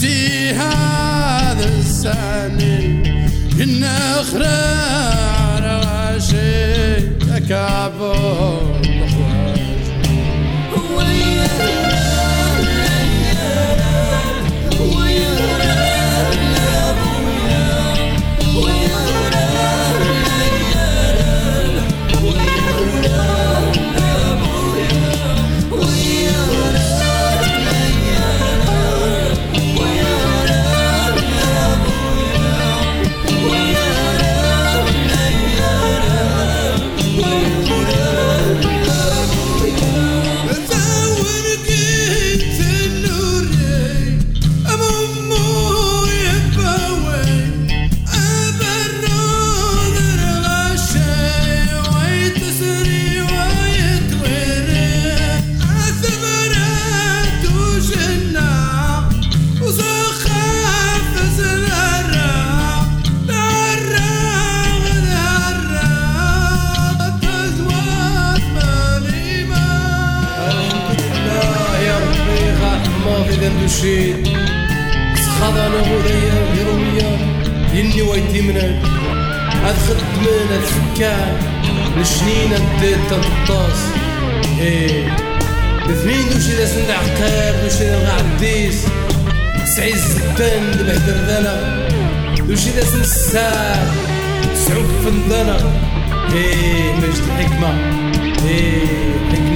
في هذا الثاني كنا خرار غاشي تكابر شيء سخضنا غوديا هرويا يني ويتيمنا هاد خدمنا هاد فكان لشنينا نديت تنطاس اثنين دوشي دا سند عقاب دوشي دا غعديس سعيد الزبان بهدر ذانا دوشي دا سند السار سعود فندانا مجد الحكمة